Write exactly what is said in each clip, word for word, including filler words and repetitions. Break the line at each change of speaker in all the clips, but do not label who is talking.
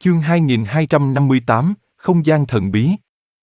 Chương hai nghìn hai trăm năm mươi tám, Không gian thần bí.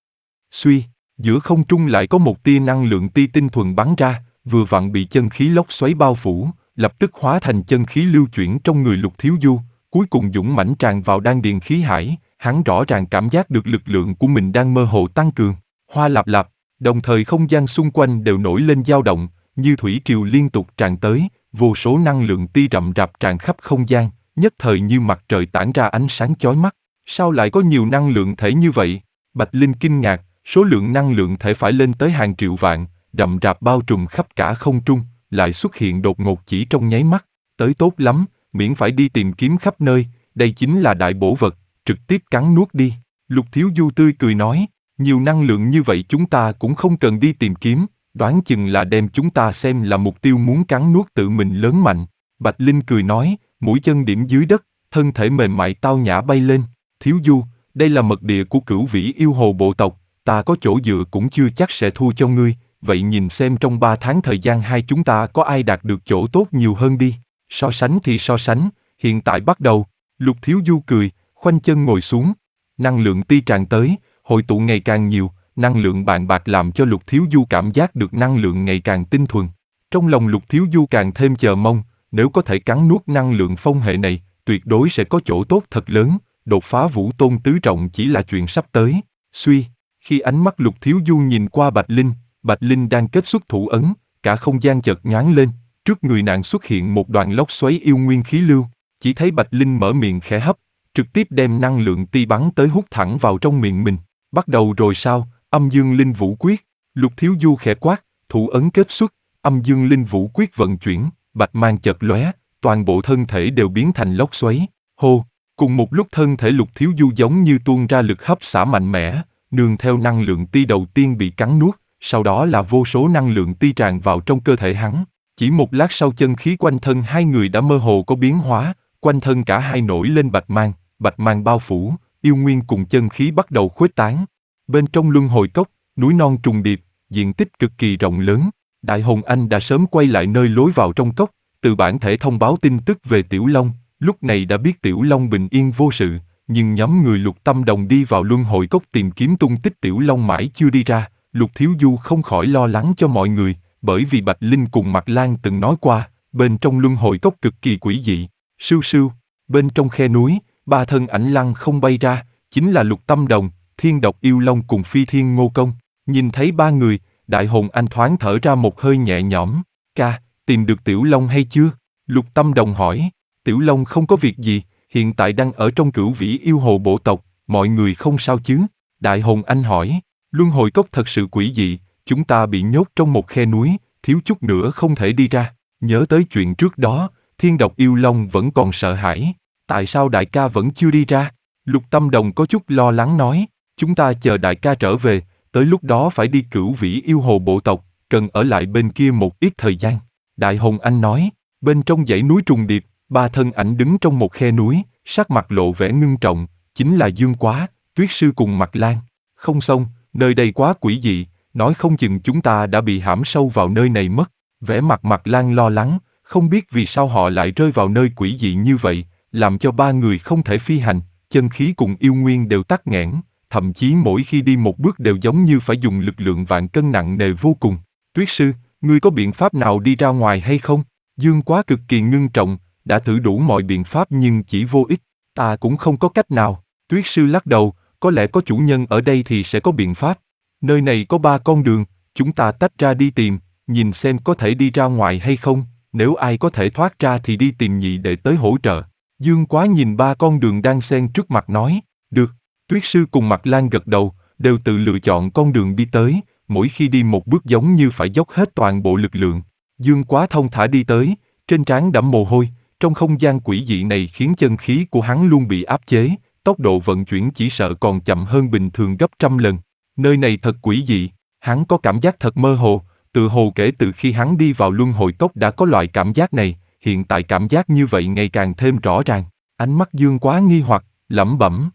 Suy, giữa không trung lại có một tia năng lượng ti tinh thuần bắn ra, vừa vặn bị chân khí lốc xoáy bao phủ, lập tức hóa thành chân khí lưu chuyển trong người Lục Thiếu Du, cuối cùng dũng mãnh tràn vào đan điền khí hải, hắn rõ ràng cảm giác được lực lượng của mình đang mơ hồ tăng cường. Hoa lạp lạp, đồng thời không gian xung quanh đều nổi lên dao động, như thủy triều liên tục tràn tới, vô số năng lượng ti rậm rạp tràn khắp không gian, nhất thời như mặt trời tản ra ánh sáng chói mắt. Sao lại có nhiều năng lượng thể như vậy? Bạch Linh kinh ngạc, số lượng năng lượng thể phải lên tới hàng triệu vạn, rậm rạp bao trùm khắp cả không trung, lại xuất hiện đột ngột chỉ trong nháy mắt. Tới tốt lắm, miễn phải đi tìm kiếm khắp nơi, đây chính là đại bổ vật, trực tiếp cắn nuốt đi. Lục Thiếu Du tươi cười nói, nhiều năng lượng như vậy chúng ta cũng không cần đi tìm kiếm, đoán chừng là đem chúng ta xem là mục tiêu muốn cắn nuốt tự mình lớn mạnh. Bạch Linh cười nói, mũi chân điểm dưới đất, thân thể mềm mại tao nhã bay lên. Thiếu Du, đây là mật địa của Cửu Vĩ yêu hồ bộ tộc, ta có chỗ dựa cũng chưa chắc sẽ thua cho ngươi, vậy nhìn xem trong ba tháng thời gian hai chúng ta có ai đạt được chỗ tốt nhiều hơn đi. So sánh thì so sánh, hiện tại bắt đầu. Lục Thiếu Du cười, khoanh chân ngồi xuống. Năng lượng ti tràn tới, hội tụ ngày càng nhiều, năng lượng bàn bạc làm cho Lục Thiếu Du cảm giác được năng lượng ngày càng tinh thuần. Trong lòng Lục Thiếu Du càng thêm chờ mong, nếu có thể cắn nuốt năng lượng phong hệ này, tuyệt đối sẽ có chỗ tốt thật lớn, đột phá vũ tôn tứ trọng chỉ là chuyện sắp tới. Suy, khi ánh mắt Lục Thiếu Du nhìn qua Bạch Linh, Bạch Linh đang kết xuất thủ ấn, cả không gian chợt nhoáng lên, trước người nàng xuất hiện một đoàn lốc xoáy yêu nguyên khí lưu, chỉ thấy Bạch Linh mở miệng khẽ hấp, trực tiếp đem năng lượng ti bắn tới hút thẳng vào trong miệng mình. Bắt đầu rồi sao? Âm Dương Linh Vũ Quyết. Lục Thiếu Du khẽ quát, thủ ấn kết xuất, Âm Dương Linh Vũ Quyết vận chuyển, bạch mang chợt lóe, toàn bộ thân thể đều biến thành lốc xoáy. Hô, cùng một lúc thân thể Lục Thiếu Du giống như tuôn ra lực hấp xả mạnh mẽ, nương theo năng lượng ti đầu tiên bị cắn nuốt, sau đó là vô số năng lượng ti tràn vào trong cơ thể hắn. Chỉ một lát sau chân khí quanh thân hai người đã mơ hồ có biến hóa, quanh thân cả hai nổi lên bạch mang, bạch mang bao phủ, yêu nguyên cùng chân khí bắt đầu khuếch tán. Bên trong luân hồi cốc, núi non trùng điệp, diện tích cực kỳ rộng lớn. Đại Hồn Anh đã sớm quay lại nơi lối vào trong cốc, từ bản thể thông báo tin tức về Tiểu Long, lúc này đã biết Tiểu Long bình yên vô sự, nhưng nhóm người Lục Tâm Đồng đi vào luân hồi cốc tìm kiếm tung tích Tiểu Long mãi chưa đi ra. Lục Thiếu Du không khỏi lo lắng cho mọi người, bởi vì Bạch Linh cùng Mạc Lan từng nói qua, bên trong luân hồi cốc cực kỳ quỷ dị. Sưu sưu, bên trong khe núi, ba thân ảnh lăng không bay ra, chính là Lục Tâm Đồng, Thiên Độc Yêu Long cùng Phi Thiên Ngô Công. Nhìn thấy ba người, Đại Hồn Anh thoáng thở ra một hơi nhẹ nhõm. Ca, tìm được Tiểu Long hay chưa? Lục Tâm Đồng hỏi. Tiểu Long không có việc gì, hiện tại đang ở trong Cửu Vĩ yêu hồ bộ tộc, mọi người không sao chứ? Đại Hồn Anh hỏi. Luân hồi cốc thật sự quỷ dị, chúng ta bị nhốt trong một khe núi, thiếu chút nữa không thể đi ra. Nhớ tới chuyện trước đó, Thiên Độc Yêu Long vẫn còn sợ hãi. Tại sao đại ca vẫn chưa đi ra? Lục Tâm Đồng có chút lo lắng nói. Chúng ta chờ đại ca trở về, tới lúc đó phải đi Cửu Vĩ yêu hồ bộ tộc, cần ở lại bên kia một ít thời gian. Đại Hồn Anh nói. Bên trong dãy núi trùng điệp, ba thân ảnh đứng trong một khe núi, sắc mặt lộ vẻ ngưng trọng, chính là Dương Quá, Tuyết Sư cùng Mạc Lan. Không xong, nơi đây quá quỷ dị, nói không chừng chúng ta đã bị hãm sâu vào nơi này mất. Vẻ mặt Mạc Lan lo lắng, không biết vì sao họ lại rơi vào nơi quỷ dị như vậy, làm cho ba người không thể phi hành, chân khí cùng yêu nguyên đều tắc nghẽn, thậm chí mỗi khi đi một bước đều giống như phải dùng lực lượng vạn cân nặng nề vô cùng. Tuyết Sư, ngươi có biện pháp nào đi ra ngoài hay không? Dương Quá cực kỳ ngưng trọng, đã thử đủ mọi biện pháp nhưng chỉ vô ích, ta cũng không có cách nào. Tuyết Sư lắc đầu, có lẽ có chủ nhân ở đây thì sẽ có biện pháp. Nơi này có ba con đường, chúng ta tách ra đi tìm, nhìn xem có thể đi ra ngoài hay không, nếu ai có thể thoát ra thì đi tìm nhị đệ tới hỗ trợ. Dương Quá nhìn ba con đường đang xen trước mặt nói, được. Tuyết Sư cùng Mạc Lan gật đầu, đều tự lựa chọn con đường đi tới, mỗi khi đi một bước giống như phải dốc hết toàn bộ lực lượng. Dương Quá thông thả đi tới, trên trán đẫm mồ hôi, trong không gian quỷ dị này khiến chân khí của hắn luôn bị áp chế, tốc độ vận chuyển chỉ sợ còn chậm hơn bình thường gấp trăm lần. Nơi này thật quỷ dị, hắn có cảm giác thật mơ hồ, tự hồ kể từ khi hắn đi vào luân hồi cốc đã có loại cảm giác này, hiện tại cảm giác như vậy ngày càng thêm rõ ràng. Ánh mắt Dương Quá nghi hoặc, lẩm bẩm.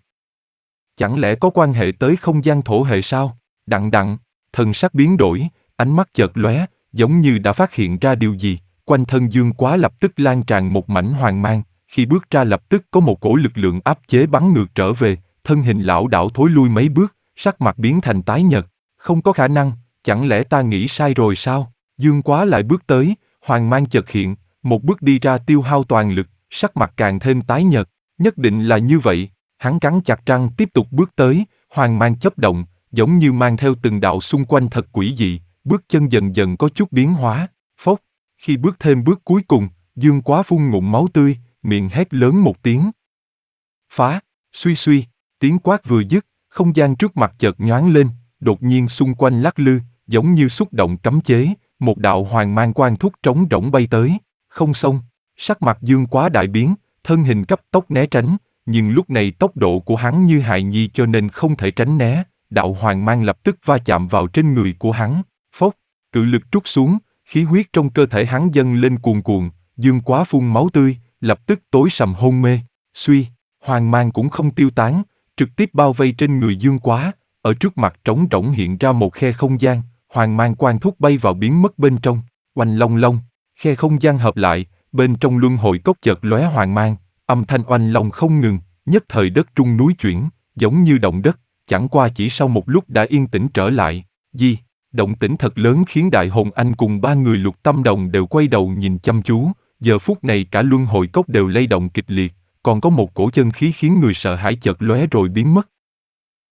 Chẳng lẽ có quan hệ tới không gian thổ hệ sao? Đặng đặng, thần sắc biến đổi, ánh mắt chợt lóe, giống như đã phát hiện ra điều gì, quanh thân Dương Quá lập tức lan tràn một mảnh hoàng mang, khi bước ra lập tức có một cổ lực lượng áp chế bắn ngược trở về, thân hình lão đảo thối lui mấy bước, sắc mặt biến thành tái nhợt. Không có khả năng, chẳng lẽ ta nghĩ sai rồi sao? Dương Quá lại bước tới, hoàng mang chợt hiện, một bước đi ra tiêu hao toàn lực, sắc mặt càng thêm tái nhợt. Nhất định là như vậy, hắn cắn chặt răng tiếp tục bước tới, hoàng mang chớp động, giống như mang theo từng đạo xung quanh thật quỷ dị, bước chân dần dần có chút biến hóa. Phốc, khi bước thêm bước cuối cùng, Dương Quá phun ngụm máu tươi, miệng hét lớn một tiếng. Phá, suy suy, tiếng quát vừa dứt, không gian trước mặt chợt nhoáng lên, đột nhiên xung quanh lắc lư, giống như xúc động cấm chế, một đạo hoàng mang quang thúc trống rỗng bay tới. Không xong, sắc mặt Dương Quá đại biến, thân hình cấp tốc né tránh, nhưng lúc này tốc độ của hắn như hài nhi cho nên không thể tránh né, đạo hoàng mang lập tức va chạm vào trên người của hắn. Phốc, cự lực trút xuống, khí huyết trong cơ thể hắn dâng lên cuồn cuộn, Dương Quá phun máu tươi, lập tức tối sầm hôn mê. Suy, hoàng mang cũng không tiêu tán, trực tiếp bao vây trên người Dương Quá, ở trước mặt trống rỗng hiện ra một khe không gian, hoàng mang quang thúc bay vào biến mất bên trong. Oanh long long, khe không gian hợp lại, bên trong luân hồi cốc chợt lóe hoàng mang, âm thanh oanh long không ngừng, nhất thời đất rung núi chuyển, giống như động đất, chẳng qua chỉ sau một lúc đã yên tĩnh trở lại. Gì? Động tĩnh thật lớn khiến Đại Hồn Anh cùng ba người Lục Tâm Đồng đều quay đầu nhìn chăm chú, giờ phút này cả luân hồi cốc đều lay động kịch liệt, còn có một cổ chân khí khiến người sợ hãi chợt lóe rồi biến mất.